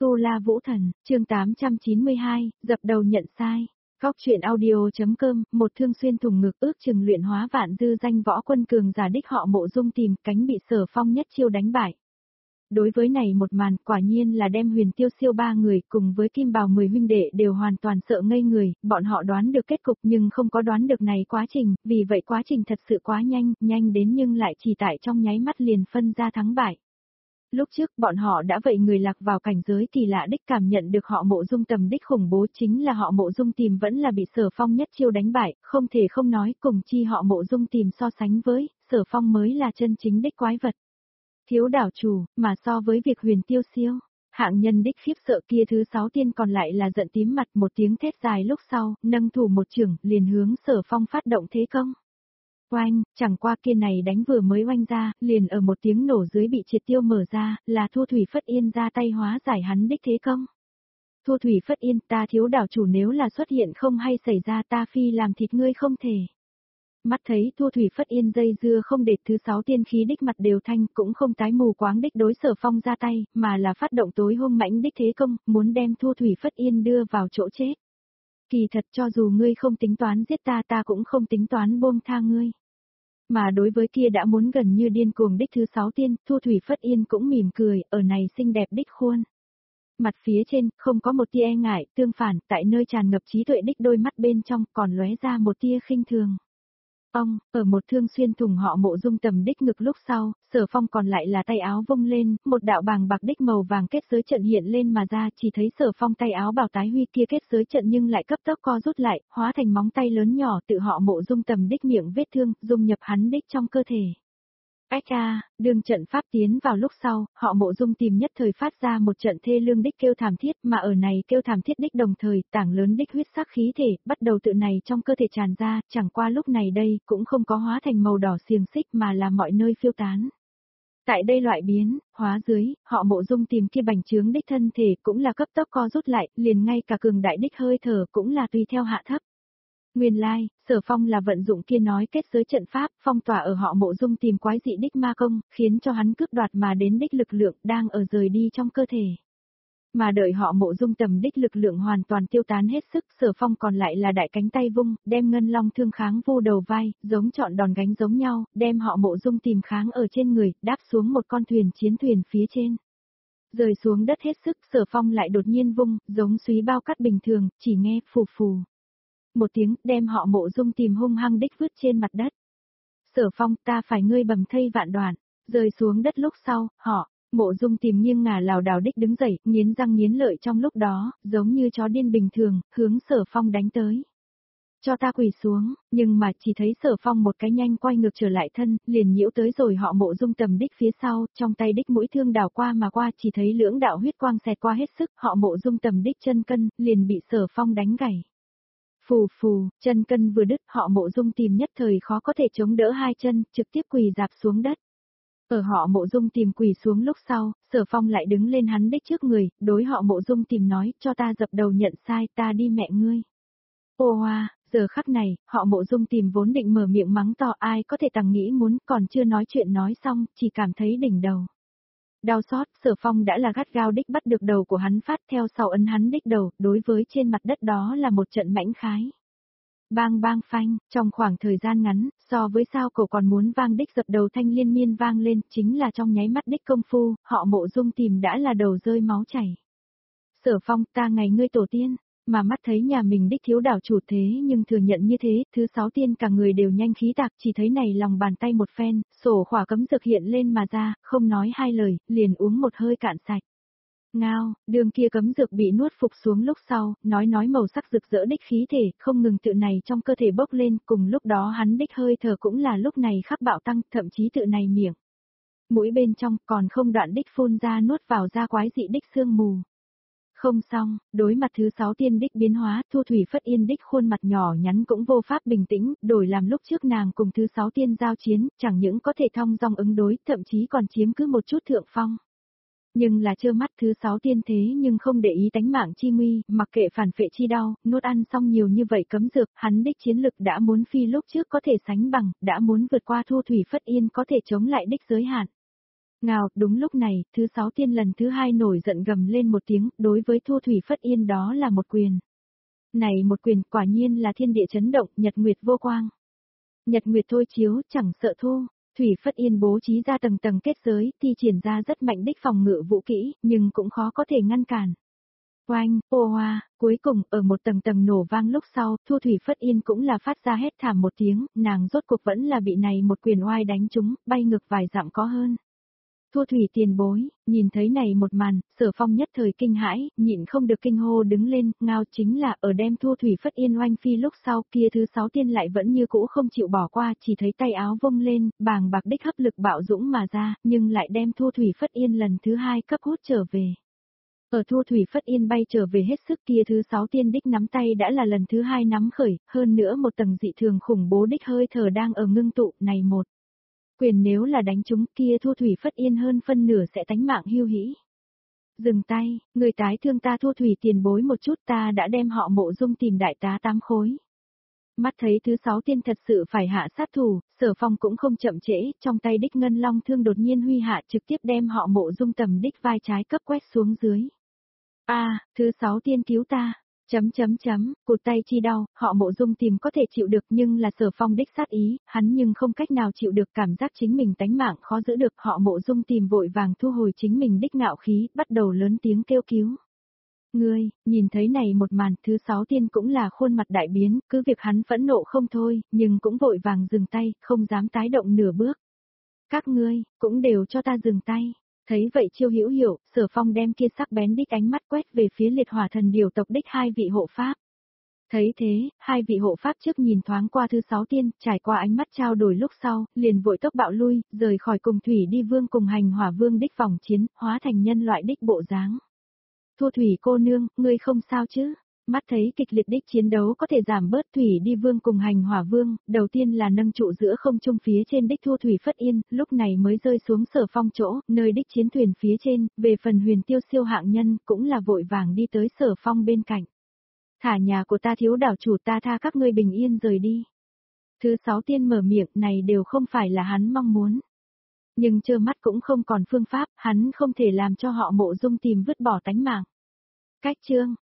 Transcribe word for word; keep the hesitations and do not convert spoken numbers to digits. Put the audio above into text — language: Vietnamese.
Tu La Vũ Thần, chương tám trăm chín mươi hai, dập đầu nhận sai. Góc truyện audio.com, một thương xuyên thủng ngực ước chừng luyện hóa vạn dư danh võ quân cường giả đích họ Mộ Dung tìm cánh bị Sở Phong nhất chiêu đánh bại. Đối với này một màn quả nhiên là đem Huyền Tiêu Siêu ba người cùng với Kim Bào mười huynh đệ đều hoàn toàn sợ ngây người, bọn họ đoán được kết cục nhưng không có đoán được này quá trình, vì vậy quá trình thật sự quá nhanh, nhanh đến nhưng lại chỉ tại trong nháy mắt liền phân ra thắng bại. Lúc trước bọn họ đã vậy người lạc vào cảnh giới kỳ lạ đích cảm nhận được họ Mộ Dung tầm đích khủng bố chính là họ Mộ Dung tìm vẫn là bị Sở Phong nhất chiêu đánh bại, không thể không nói cùng chi họ Mộ Dung tìm so sánh với, Sở Phong mới là chân chính đích quái vật. Thiếu đảo chủ, mà so với việc Huyền Tiêu Siêu, hạng nhân đích khiếp sợ kia thứ sáu tiên còn lại là giận tím mặt một tiếng thét dài lúc sau, nâng thủ một chưởng liền hướng Sở Phong phát động thế công. Oanh, chẳng qua kia này đánh vừa mới oanh ra, liền ở một tiếng nổ dưới bị triệt tiêu mở ra, là Thu Thủy Phất Yên ra tay hóa giải hắn đích thế công. Thu Thủy Phất Yên, ta thiếu đảo chủ nếu là xuất hiện không hay xảy ra ta phi làm thịt ngươi không thể. Mắt thấy Thu Thủy Phất Yên dây dưa không để thứ sáu tiên khí đích mặt đều thanh cũng không tái mù quáng đích đối Sở Phong ra tay, mà là phát động tối hung mãnh đích thế công, muốn đem Thu Thủy Phất Yên đưa vào chỗ chết. Kỳ thật cho dù ngươi không tính toán giết ta ta cũng không tính toán buông tha ngươi. Mà đối với kia đã muốn gần như điên cuồng đích thứ sáu tiên, Thu Thủy Phất Yên cũng mỉm cười, ở này xinh đẹp đích khuôn. Mặt phía trên, không có một tia e ngại, tương phản, tại nơi tràn ngập trí tuệ đích đôi mắt bên trong còn lóe ra một tia khinh thường. Ông, ở một thương xuyên thủng họ Mộ Dung tầm đích ngực lúc sau, Sở Phong còn lại là tay áo vung lên, một đạo bàng bạc đích màu vàng kết giới trận hiện lên mà ra, chỉ thấy Sở Phong tay áo bảo tái huy kia kết giới trận nhưng lại cấp tốc co rút lại, hóa thành móng tay lớn nhỏ tự họ Mộ Dung tầm đích miệng vết thương, dung nhập hắn đích trong cơ thể. Ách a, đường trận pháp tiến vào lúc sau, họ Mộ Dung tìm nhất thời phát ra một trận thê lương đích kêu thảm thiết, mà ở này kêu thảm thiết đích đồng thời, tảng lớn đích huyết sắc khí thể, bắt đầu tự này trong cơ thể tràn ra, chẳng qua lúc này đây, cũng không có hóa thành màu đỏ xiềng xích mà là mọi nơi phiêu tán. Tại đây loại biến, hóa dưới, họ Mộ Dung tìm kia bành trướng đích thân thể cũng là cấp tốc co rút lại, liền ngay cả cường đại đích hơi thở cũng là tùy theo hạ thấp. Nguyên lai, like, Sở Phong là vận dụng kia nói kết giới trận pháp, phong tỏa ở họ Mộ Dung tìm quái dị đích ma công, khiến cho hắn cướp đoạt mà đến đích lực lượng đang ở rời đi trong cơ thể. Mà đợi họ Mộ Dung tầm đích lực lượng hoàn toàn tiêu tán hết sức, Sở Phong còn lại là đại cánh tay vung, đem ngân long thương kháng vô đầu vai, giống chọn đòn gánh giống nhau, đem họ Mộ Dung tìm kháng ở trên người, đáp xuống một con thuyền chiến thuyền phía trên. Rời xuống đất hết sức, Sở Phong lại đột nhiên vung, giống súy bao cát bình thường, chỉ nghe phù phù. Một tiếng, đem họ Mộ Dung tìm hung hăng đích vứt trên mặt đất. Sở Phong, ta phải ngươi bầm thây vạn đoạn. Rơi xuống đất lúc sau, họ, Mộ Dung tìm nghiêng ngả lảo đảo đích đứng dậy, nghiến răng nghiến lợi trong lúc đó, giống như chó điên bình thường, hướng Sở Phong đánh tới. Cho ta quỳ xuống, nhưng mà chỉ thấy Sở Phong một cái nhanh quay ngược trở lại thân, liền nhiễu tới rồi họ Mộ Dung tầm đích phía sau, trong tay đích mũi thương đảo qua mà qua, chỉ thấy lưỡng đạo huyết quang xẹt qua hết sức, họ Mộ Dung tầm đích chân cân, liền bị Sở Phong đánh gãy. Phù phù, chân cân vừa đứt, họ Mộ Dung tìm nhất thời khó có thể chống đỡ hai chân, trực tiếp quỳ dạp xuống đất. Ở họ Mộ Dung tìm quỳ xuống lúc sau, Sở Phong lại đứng lên hắn đích trước người, đối họ Mộ Dung tìm nói, cho ta dập đầu nhận sai, ta đi mẹ ngươi. Ô hoa, giờ khắc này, họ Mộ Dung tìm vốn định mở miệng mắng to ai có thể tằng nghĩ muốn, còn chưa nói chuyện nói xong, chỉ cảm thấy đỉnh đầu. Đau xót, Sở Phong đã là gắt gao đích bắt được đầu của hắn phát theo sau ấn hắn đích đầu, đối với trên mặt đất đó là một trận mãnh khái. Bang bang phanh, trong khoảng thời gian ngắn, so với sao cổ còn muốn vang đích dập đầu thanh liên miên vang lên, chính là trong nháy mắt đích công phu, họ Mộ Dung tìm đã là đầu rơi máu chảy. Sở Phong, ta ngày ngươi tổ tiên, mà mắt thấy nhà mình đích thiếu đảo chủ thế nhưng thừa nhận như thế, thứ sáu tiên cả người đều nhanh khí tạc, chỉ thấy này lòng bàn tay một phen, sổ khỏa cấm dược hiện lên mà ra, không nói hai lời, liền uống một hơi cạn sạch. Ngao, đường kia cấm dược bị nuốt phục xuống lúc sau, nói nói màu sắc rực rỡ đích khí thể, không ngừng tự này trong cơ thể bốc lên, cùng lúc đó hắn đích hơi thở cũng là lúc này khắc bạo tăng, thậm chí tự này miệng. Mũi bên trong còn không đoạn đích phun ra nuốt vào ra quái dị đích sương mù. Không xong, đối mặt thứ sáu tiên đích biến hóa, Thu Thủy Phất Yên đích khuôn mặt nhỏ nhắn cũng vô pháp bình tĩnh, đổi làm lúc trước nàng cùng thứ sáu tiên giao chiến, chẳng những có thể thong dong ứng đối, thậm chí còn chiếm cứ một chút thượng phong. Nhưng là trơ mắt thứ sáu tiên thế nhưng không để ý tánh mạng chi nguy, mặc kệ phản phệ chi đau, nuốt ăn xong nhiều như vậy cấm dược, hắn đích chiến lực đã muốn phi lúc trước có thể sánh bằng, đã muốn vượt qua Thu Thủy Phất Yên có thể chống lại đích giới hạn. Ngao, đúng lúc này, thứ sáu tiên lần thứ hai nổi giận gầm lên một tiếng, đối với Thu Thủy Phất Yên đó là một quyền. Này một quyền, quả nhiên là thiên địa chấn động, nhật nguyệt vô quang. Nhật nguyệt thôi chiếu, chẳng sợ Thu. Thủy Phất Yên bố trí ra tầng tầng kết giới, thi triển ra rất mạnh đích phòng ngự vũ kỹ, nhưng cũng khó có thể ngăn cản. Oanh, ô hoa, cuối cùng, ở một tầng tầng nổ vang lúc sau, Thu Thủy Phất Yên cũng là phát ra hét thảm một tiếng, nàng rốt cuộc vẫn là bị này một quyền oai đánh trúng, bay ngược vài dặm có hơn. Thu Thủy tiền bối, nhìn thấy này một màn, Sở Phong nhất thời kinh hãi, nhịn không được kinh hô đứng lên, ngao chính là ở đem Thu Thủy Phất Yên oanh phi lúc sau kia thứ sáu tiên lại vẫn như cũ không chịu bỏ qua, chỉ thấy tay áo vung lên, bàng bạc đích hấp lực bạo dũng mà ra, nhưng lại đem Thu Thủy Phất Yên lần thứ hai cấp hút trở về. Ở Thu Thủy Phất Yên bay trở về hết sức kia thứ sáu tiên đích nắm tay đã là lần thứ hai nắm khởi, hơn nữa một tầng dị thường khủng bố đích hơi thở đang ở ngưng tụ, này một. Quyền nếu là đánh chúng kia Thu Thủy Phất Yên hơn phân nửa sẽ tánh mạng hưu hĩ. Dừng tay, người tái thương ta Thu Thủy tiền bối một chút ta đã đem họ Mộ Dung tìm đại tá tám khối. Mắt thấy thứ sáu tiên thật sự phải hạ sát thủ, Sở Phong cũng không chậm trễ, trong tay đích ngân long thương đột nhiên huy hạ trực tiếp đem họ Mộ Dung tầm đích vai trái cấp quét xuống dưới. A, thứ sáu tiên cứu ta. Chấm chấm chấm, cụt tay chi đau, họ Mộ Dung tìm có thể chịu được nhưng là Sở Phong đích sát ý, hắn nhưng không cách nào chịu được cảm giác chính mình tánh mạng khó giữ được, họ Mộ Dung tìm vội vàng thu hồi chính mình đích ngạo khí, bắt đầu lớn tiếng kêu cứu. Ngươi, nhìn thấy này một màn, thứ sáu tiên cũng là khuôn mặt đại biến, cứ việc hắn phẫn nộ không thôi, nhưng cũng vội vàng dừng tay, không dám tái động nửa bước. Các ngươi, cũng đều cho ta dừng tay. Thấy vậy Chiêu Hữu hiểu, Sở Phong đem kia sắc bén đích ánh mắt quét về phía liệt hỏa thần điều tộc đích hai vị hộ pháp. Thấy thế, hai vị hộ pháp trước nhìn thoáng qua thứ sáu tiên, trải qua ánh mắt trao đổi lúc sau, liền vội tốc bạo lui, rời khỏi cùng thủy đi vương cùng hành hỏa vương đích vòng chiến, hóa thành nhân loại đích bộ dáng. Thu Thủy cô nương, ngươi không sao chứ? Mắt thấy kịch liệt đích chiến đấu có thể giảm bớt thủy đi vương cùng hành hỏa vương, đầu tiên là nâng trụ giữa không trung phía trên đích Thu Thủy Phất Yên, lúc này mới rơi xuống Sở Phong chỗ, nơi đích chiến thuyền phía trên, về phần huyền tiêu siêu hạng nhân, cũng là vội vàng đi tới Sở Phong bên cạnh. Thả nhà của ta thiếu đảo chủ ta tha các ngươi bình yên rời đi. Thứ sáu tiên mở miệng này đều không phải là hắn mong muốn. Nhưng trơ mắt cũng không còn phương pháp, hắn không thể làm cho họ Mộ Dung tìm vứt bỏ tánh mạng. Cách chương